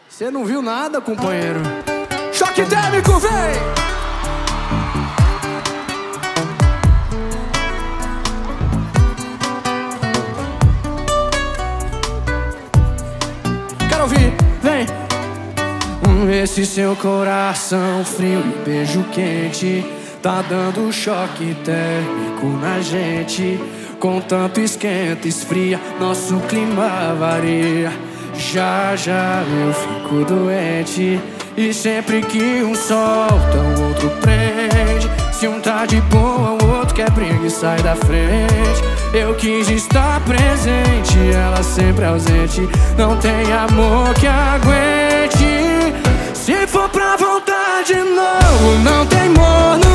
Cê não viu nada, companheiro. Choque térmico, vem! Quero ouvir, vem! Esse seu coração frio e beijo quente tá dando choque térmico na gente. Com tanto esquenta, esfria, nosso clima varia. Já já eu fico doente. E sempre que um solta, o outro prende. Se um tá de boa, o outro quer briga e sai da frente. Eu quis estar presente, ela sempre ausente. Não tem amor que aguente. Se for pra voltar de novo, não tem amor.